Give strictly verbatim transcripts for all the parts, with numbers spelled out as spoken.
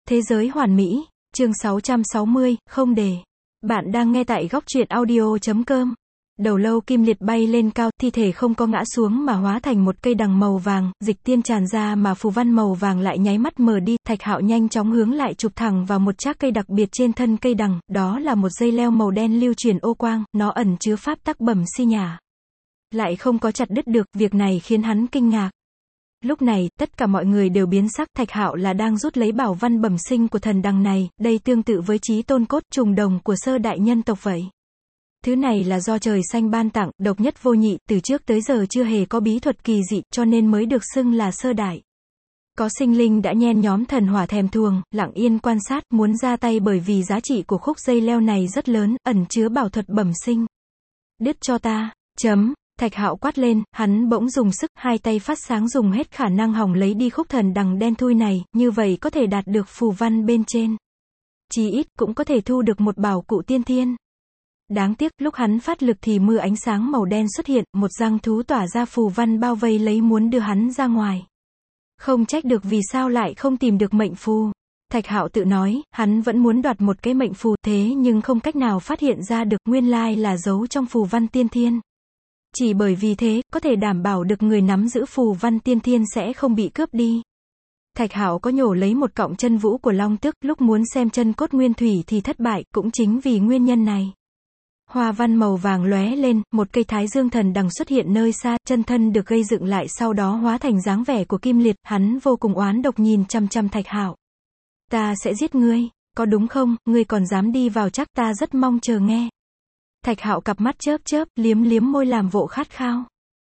Thế giới hoàn mỹ, chương sáu trăm sáu mươi, không đề. Bạn đang nghe tại góc truyện audio chấm com. Đầu lâu Kim Liệt bay lên cao, thi thể không có ngã xuống mà hóa thành một cây đằng màu vàng, dịch tiên tràn ra mà phù văn màu vàng lại nháy mắt mờ đi. Thạch Hạo nhanh chóng hướng lại chụp thẳng vào một trác cây đặc biệt trên thân cây đằng, đó là một dây leo màu đen lưu truyền ô quang, nó ẩn chứa pháp tắc bẩm si nhả. Lại không có chặt đứt được, việc này khiến hắn kinh ngạc. Lúc này, tất cả mọi người đều biến sắc, Thạch Hạo là đang rút lấy bảo văn bẩm sinh của thần đằng này, đây tương tự với chí tôn cốt trùng đồng của sơ đại nhân tộc vậy. Thứ này là do trời xanh ban tặng, độc nhất vô nhị, từ trước tới giờ chưa hề có bí thuật kỳ dị, cho nên mới được xưng là sơ đại. Có sinh linh đã nhen nhóm thần hỏa thèm thuồng, lặng yên quan sát, muốn ra tay bởi vì giá trị của khúc dây leo này rất lớn, ẩn chứa bảo thuật bẩm sinh. Đứt cho ta, chấm. Thạch Hạo quát lên, hắn bỗng dùng sức, hai tay phát sáng dùng hết khả năng hòng lấy đi khúc thần đằng đen thui này, như vậy có thể đạt được phù văn bên trên. Chí ít, cũng có thể thu được một bảo cụ tiên thiên. Đáng tiếc, lúc hắn phát lực thì mưa ánh sáng màu đen xuất hiện, một răng thú tỏa ra phù văn bao vây lấy muốn đưa hắn ra ngoài. Không trách được vì sao lại không tìm được mệnh phù. Thạch Hạo tự nói, hắn vẫn muốn đoạt một cái mệnh phù, thế nhưng không cách nào phát hiện ra được, nguyên lai là giấu trong phù văn tiên thiên. Chỉ bởi vì thế, có thể đảm bảo được người nắm giữ phù văn tiên thiên sẽ không bị cướp đi. Thạch Hạo có nhổ lấy một cọng chân vũ của Long Tước, lúc muốn xem chân cốt nguyên thủy thì thất bại, cũng chính vì nguyên nhân này. Hoa văn màu vàng lóe lên, một cây thái dương thần đằng xuất hiện nơi xa, chân thân được gây dựng lại sau đó hóa thành dáng vẻ của Kim Liệt, hắn vô cùng oán độc nhìn chằm chằm Thạch Hạo. Ta sẽ giết ngươi, có đúng không, ngươi còn dám đi vào chắc, ta rất mong chờ nghe. Thạch Hạo cặp mắt chớp chớp, liếm liếm môi làm vộ khát khao.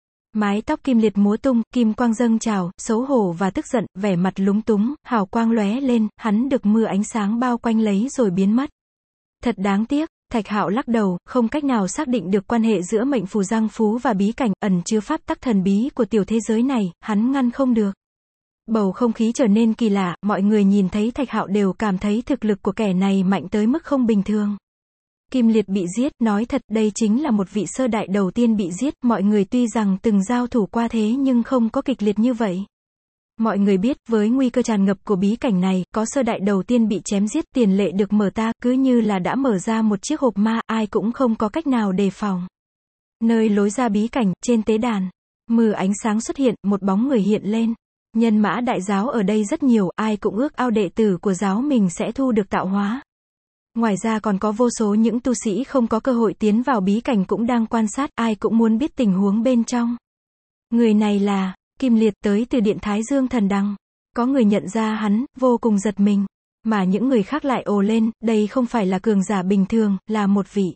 Mái tóc Kim Liệt múa tung, kim quang dâng trào, xấu hổ và tức giận, vẻ mặt lúng túng, hào quang lóe lên, hắn được mưa ánh sáng bao quanh lấy rồi biến mất. Thật đáng tiếc, Thạch Hạo lắc đầu, không cách nào xác định được quan hệ giữa mệnh phù giang phú và bí cảnh, ẩn chứa pháp tắc thần bí của tiểu thế giới này, hắn ngăn không được. Bầu không khí trở nên kỳ lạ, mọi người nhìn thấy Thạch Hạo đều cảm thấy thực lực của kẻ này mạnh tới mức không bình thường. Kim Liệt bị giết, nói thật, đây chính là một vị sơ đại đầu tiên bị giết, mọi người tuy rằng từng giao thủ qua thế nhưng không có kịch liệt như vậy. Mọi người biết, với nguy cơ tràn ngập của bí cảnh này, có sơ đại đầu tiên bị chém giết, tiền lệ được mở ta, cứ như là đã mở ra một chiếc hộp ma, ai cũng không có cách nào đề phòng. Nơi lối ra bí cảnh, trên tế đàn, mưa ánh sáng xuất hiện, một bóng người hiện lên. Nhân mã đại giáo ở đây rất nhiều, ai cũng ước ao đệ tử của giáo mình sẽ thu được tạo hóa. Ngoài ra còn có vô số những tu sĩ không có cơ hội tiến vào bí cảnh cũng đang quan sát, ai cũng muốn biết tình huống bên trong. Người này là Kim Liệt, tới từ Điện Thái Dương Thần Đằng. Có người nhận ra hắn, vô cùng giật mình. Mà những người khác lại ồ lên, đây không phải là cường giả bình thường, là một vị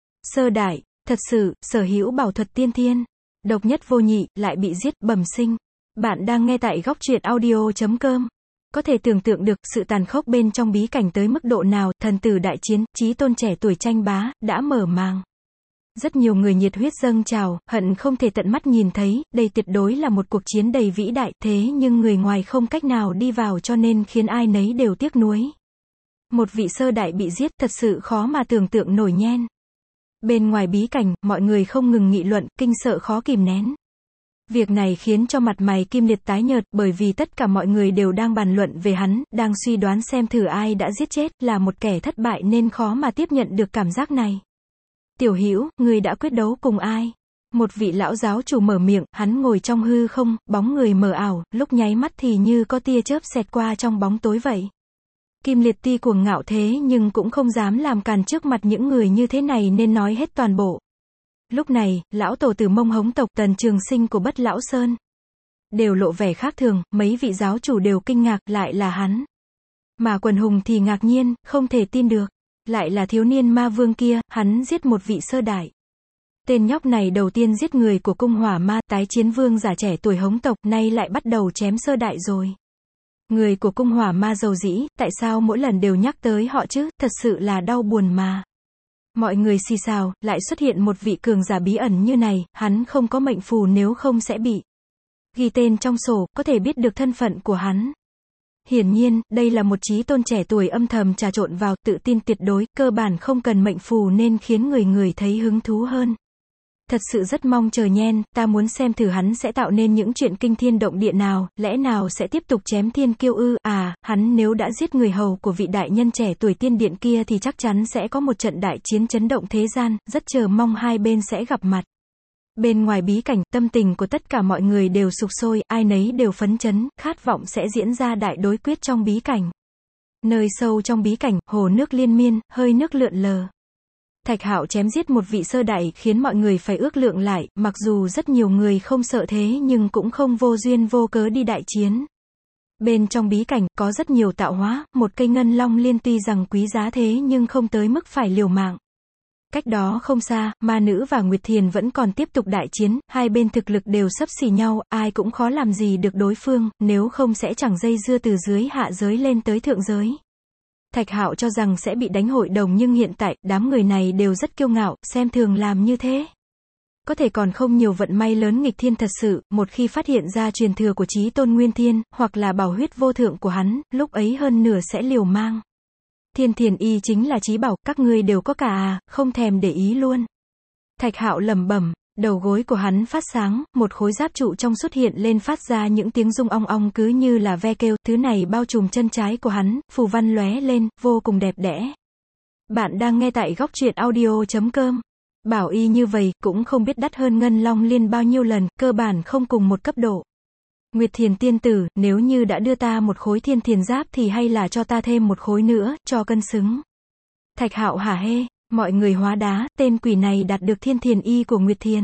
sơ đại, thật sự, sở hữu bảo thuật tiên thiên, độc nhất vô nhị, lại bị giết, bẩm sinh. Bạn đang nghe tại góc truyện audio chấm com. Có thể tưởng tượng được, sự tàn khốc bên trong bí cảnh tới mức độ nào, thần tử đại chiến, chí tôn trẻ tuổi tranh bá, đã mở màng. Rất nhiều người nhiệt huyết dâng trào, hận không thể tận mắt nhìn thấy, đây tuyệt đối là một cuộc chiến đầy vĩ đại, thế nhưng người ngoài không cách nào đi vào cho nên khiến ai nấy đều tiếc nuối. Một vị sơ đại bị giết, thật sự khó mà tưởng tượng nổi nhen. Bên ngoài bí cảnh, mọi người không ngừng nghị luận, kinh sợ khó kìm nén. Việc này khiến cho mặt mày Kim Liệt tái nhợt, bởi vì tất cả mọi người đều đang bàn luận về hắn, đang suy đoán xem thử ai đã giết chết, là một kẻ thất bại nên khó mà tiếp nhận được cảm giác này. Tiểu Hữu, ngươi đã quyết đấu cùng ai? Một vị lão giáo chủ mở miệng, hắn ngồi trong hư không, bóng người mờ ảo, lúc nháy mắt thì như có tia chớp xẹt qua trong bóng tối vậy. Kim Liệt tuy cuồng ngạo thế nhưng cũng không dám làm càn trước mặt những người như thế này nên nói hết toàn bộ. Lúc này, lão tổ tử Mông Hống tộc Tần Trường Sinh của Bất Lão Sơn đều lộ vẻ khác thường, mấy vị giáo chủ đều kinh ngạc, lại là hắn. Mà quần hùng thì ngạc nhiên, không thể tin được, lại là thiếu niên ma vương kia, hắn giết một vị sơ đại. Tên nhóc này đầu tiên giết người của cung hỏa ma, tái chiến vương giả trẻ tuổi Hống tộc, nay lại bắt đầu chém sơ đại rồi. Người của cung hỏa ma dầu dĩ, tại sao mỗi lần đều nhắc tới họ chứ, thật sự là đau buồn mà. Mọi người xì xào, lại xuất hiện một vị cường giả bí ẩn như này, hắn không có mệnh phù nếu không sẽ bị ghi tên trong sổ, có thể biết được thân phận của hắn. Hiển nhiên, đây là một chí tôn trẻ tuổi âm thầm trà trộn vào, tự tin tuyệt đối, cơ bản không cần mệnh phù nên khiến người người thấy hứng thú hơn. Thật sự rất mong chờ nhen, ta muốn xem thử hắn sẽ tạo nên những chuyện kinh thiên động địa nào, lẽ nào sẽ tiếp tục chém thiên kiêu ư, à, hắn nếu đã giết người hầu của vị đại nhân trẻ tuổi tiên điện kia thì chắc chắn sẽ có một trận đại chiến chấn động thế gian, rất chờ mong hai bên sẽ gặp mặt. Bên ngoài bí cảnh, tâm tình của tất cả mọi người đều sục sôi, ai nấy đều phấn chấn, khát vọng sẽ diễn ra đại đối quyết trong bí cảnh. Nơi sâu trong bí cảnh, hồ nước liên miên, hơi nước lượn lờ. Thạch Hạo chém giết một vị sơ đại khiến mọi người phải ước lượng lại, mặc dù rất nhiều người không sợ thế nhưng cũng không vô duyên vô cớ đi đại chiến. Bên trong bí cảnh, có rất nhiều tạo hóa, một cây ngân long liên tuy rằng quý giá thế nhưng không tới mức phải liều mạng. Cách đó không xa, ma nữ và Nguyệt Thiền vẫn còn tiếp tục đại chiến, hai bên thực lực đều xấp xỉ nhau, ai cũng khó làm gì được đối phương, nếu không sẽ chẳng dây dưa từ dưới hạ giới lên tới thượng giới. Thạch Hạo cho rằng sẽ bị đánh hội đồng nhưng hiện tại, đám người này đều rất kiêu ngạo, xem thường làm như thế. Có thể còn không nhiều vận may lớn nghịch thiên thật sự, một khi phát hiện ra truyền thừa của Chí Tôn Nguyên Thiên, hoặc là bảo huyết vô thượng của hắn, lúc ấy hơn nửa sẽ liều mang. Thiên Thiền Y chính là chí bảo, các ngươi đều có cả à, không thèm để ý luôn. Thạch Hạo lẩm bẩm, đầu gối của hắn phát sáng, một khối giáp trụ trong xuất hiện lên phát ra những tiếng rung ong ong cứ như là ve kêu, thứ này bao trùm chân trái của hắn, phù văn lóe lên, vô cùng đẹp đẽ. Bạn đang nghe tại góc truyện audio chấm com. Bảo y như vậy, cũng không biết đắt hơn Ngân Long Liên bao nhiêu lần, cơ bản không cùng một cấp độ. Nguyệt Thiền tiên tử, nếu như đã đưa ta một khối thiên thiền giáp thì hay là cho ta thêm một khối nữa, cho cân xứng. Thạch Hạo hả hê, mọi người hóa đá, tên quỷ này đạt được thiên thiền y của Nguyệt Thiền.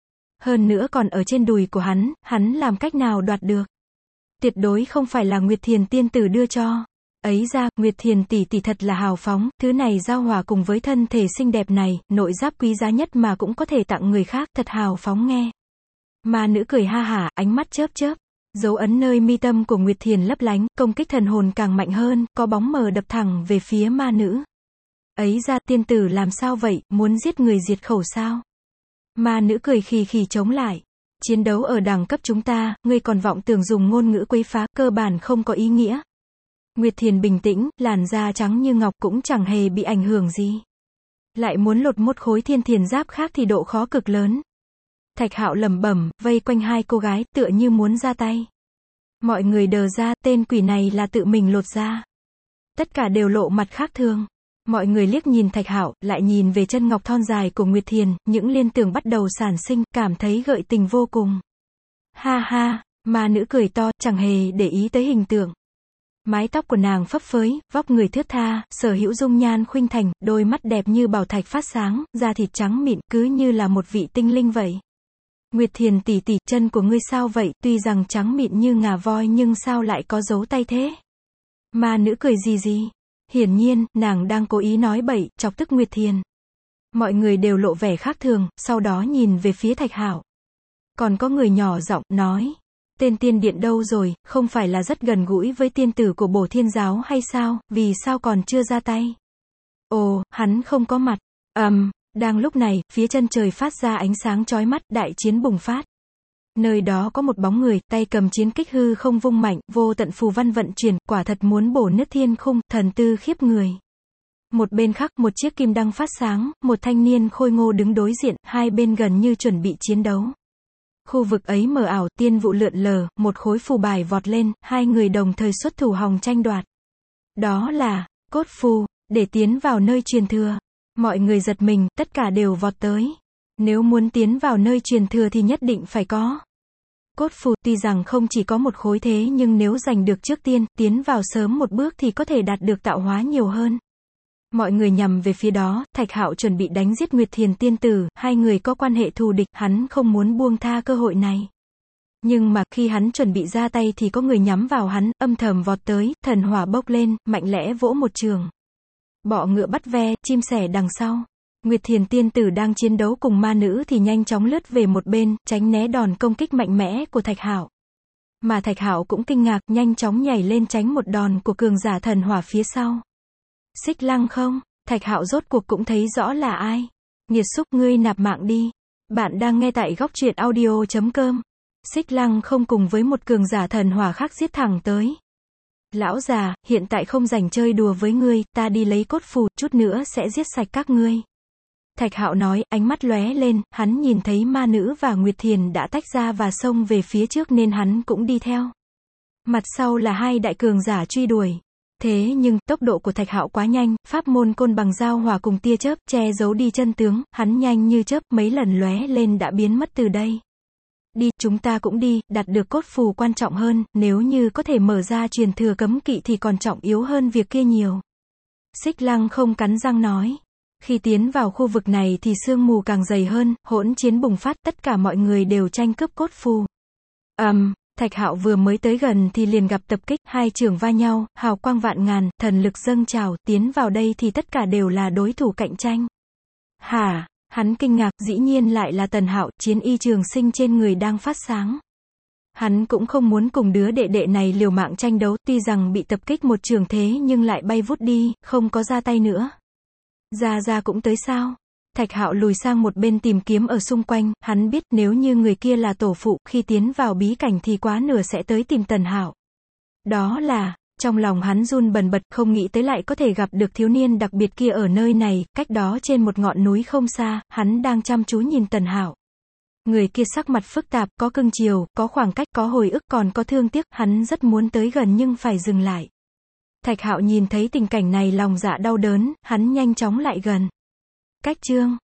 Hơn nữa còn ở trên đùi của hắn, hắn làm cách nào đoạt được? Tuyệt đối không phải là Nguyệt Thiền tiên tử đưa cho. Ấy ra, Nguyệt Thiền tỷ tỷ thật là hào phóng, thứ này giao hòa cùng với thân thể xinh đẹp này, nội giáp quý giá nhất mà cũng có thể tặng người khác, thật hào phóng nghe. Ma nữ cười ha hả, ánh mắt chớp chớp. Dấu ấn nơi mi tâm của Nguyệt Thiền lấp lánh, công kích thần hồn càng mạnh hơn, có bóng mờ đập thẳng về phía ma nữ. Ấy ra, tiên tử làm sao vậy, muốn giết người diệt khẩu sao? Ma nữ cười khì khì chống lại. Chiến đấu ở đẳng cấp chúng ta, ngươi còn vọng tưởng dùng ngôn ngữ quấy phá, cơ bản không có ý nghĩa. Nguyệt Thiền bình tĩnh, làn da trắng như ngọc cũng chẳng hề bị ảnh hưởng gì. Lại muốn lột một khối thiên thiền giáp khác thì độ khó cực lớn. Thạch Hạo lẩm bẩm, vây quanh hai cô gái, tựa như muốn ra tay. Mọi người đờ ra, tên quỷ này là tự mình lột ra. Tất cả đều lộ mặt khác thường. Mọi người liếc nhìn Thạch Hạo, lại nhìn về chân ngọc thon dài của Nguyệt Thiền, những liên tưởng bắt đầu sản sinh, cảm thấy gợi tình vô cùng. Ha ha, ma nữ cười to, chẳng hề để ý tới hình tượng. Mái tóc của nàng phấp phới, vóc người thướt tha, sở hữu dung nhan khuynh thành, đôi mắt đẹp như bảo thạch phát sáng, da thịt trắng mịn, cứ như là một vị tinh linh vậy. Nguyệt Thiền tỷ tỷ, chân của ngươi sao vậy, tuy rằng trắng mịn như ngà voi nhưng sao lại có dấu tay thế? Ma nữ cười gì gì? Hiển nhiên, nàng đang cố ý nói bậy, chọc tức Nguyệt Thiền. Mọi người đều lộ vẻ khác thường, sau đó nhìn về phía Thạch Hạo. Còn có người nhỏ giọng, nói. Tên tiên điện đâu rồi, không phải là rất gần gũi với tiên tử của Bổ Thiên giáo hay sao, vì sao còn chưa ra tay? Ồ, hắn không có mặt. Ầm, um, đang lúc này, phía chân trời phát ra ánh sáng chói mắt, đại chiến bùng phát. Nơi đó có một bóng người, tay cầm chiến kích hư không vung mạnh, vô tận phù văn vận chuyển, quả thật muốn bổ nứt thiên khung, thần tư khiếp người. Một bên khác, một chiếc kim đăng phát sáng, một thanh niên khôi ngô đứng đối diện, hai bên gần như chuẩn bị chiến đấu. Khu vực ấy mờ ảo, tiên vụ lượn lờ, một khối phù bài vọt lên, hai người đồng thời xuất thủ hòng tranh đoạt. Đó là, cốt phù, để tiến vào nơi truyền thừa. Mọi người giật mình, tất cả đều vọt tới. Nếu muốn tiến vào nơi truyền thừa thì nhất định phải có. Cốt phù, tuy rằng không chỉ có một khối thế nhưng nếu giành được trước tiên, tiến vào sớm một bước thì có thể đạt được tạo hóa nhiều hơn. Mọi người nhằm về phía đó, Thạch Hạo chuẩn bị đánh giết Nguyệt Thiền tiên tử, hai người có quan hệ thù địch, hắn không muốn buông tha cơ hội này. Nhưng mà, khi hắn chuẩn bị ra tay thì có người nhắm vào hắn, âm thầm vọt tới, thần hỏa bốc lên, mạnh lẽ vỗ một trường. Bọ ngựa bắt ve, chim sẻ đằng sau. Nguyệt Thiền tiên tử đang chiến đấu cùng ma nữ thì nhanh chóng lướt về một bên, tránh né đòn công kích mạnh mẽ của Thạch Hạo. Mà Thạch Hạo cũng kinh ngạc, nhanh chóng nhảy lên tránh một đòn của cường giả thần hỏa phía sau. Xích Lăng không? Thạch Hạo rốt cuộc cũng thấy rõ là ai. Nghiệt xúc, ngươi nạp mạng đi. Bạn đang nghe tại góc truyện audio chấm com. Xích Lăng không cùng với một cường giả thần hỏa khác giết thẳng tới. Lão già, hiện tại không rảnh chơi đùa với ngươi, ta đi lấy cốt phù, chút nữa sẽ giết sạch các ngươi. Thạch Hạo nói, ánh mắt lóe lên, hắn nhìn thấy ma nữ và Nguyệt Thiền đã tách ra và xông về phía trước nên hắn cũng đi theo. Mặt sau là hai đại cường giả truy đuổi. Thế nhưng, tốc độ của Thạch Hạo quá nhanh, pháp môn côn bằng dao hòa cùng tia chớp, che giấu đi chân tướng, hắn nhanh như chớp, mấy lần lóe lên đã biến mất từ đây. Đi, chúng ta cũng đi, đạt được cốt phù quan trọng hơn, nếu như có thể mở ra truyền thừa cấm kỵ thì còn trọng yếu hơn việc kia nhiều. Xích Lăng không cắn răng nói. Khi tiến vào khu vực này thì sương mù càng dày hơn, hỗn chiến bùng phát, tất cả mọi người đều tranh cướp cốt phù. ầm, um, Thạch Hạo vừa mới tới gần thì liền gặp tập kích, hai trường va nhau, hào quang vạn ngàn, thần lực dâng trào, tiến vào đây thì tất cả đều là đối thủ cạnh tranh. Hả? Hắn kinh ngạc, dĩ nhiên lại là Tần Hạo, chiến y trường sinh trên người đang phát sáng. Hắn cũng không muốn cùng đứa đệ đệ này liều mạng tranh đấu, tuy rằng bị tập kích một trường thế nhưng lại bay vút đi, không có ra tay nữa. Gia Gia cũng tới sao? Thạch Hạo lùi sang một bên tìm kiếm ở xung quanh, hắn biết nếu như người kia là tổ phụ, khi tiến vào bí cảnh thì quá nửa sẽ tới tìm Tần Hạo. Đó là, trong lòng hắn run bần bật, không nghĩ tới lại có thể gặp được thiếu niên đặc biệt kia ở nơi này, cách đó trên một ngọn núi không xa, hắn đang chăm chú nhìn Tần Hạo. Người kia sắc mặt phức tạp, có cưng chiều, có khoảng cách, có hồi ức, còn có thương tiếc, hắn rất muốn tới gần nhưng phải dừng lại. Thạch Hạo nhìn thấy tình cảnh này lòng dạ đau đớn, hắn nhanh chóng lại gần. Cách chương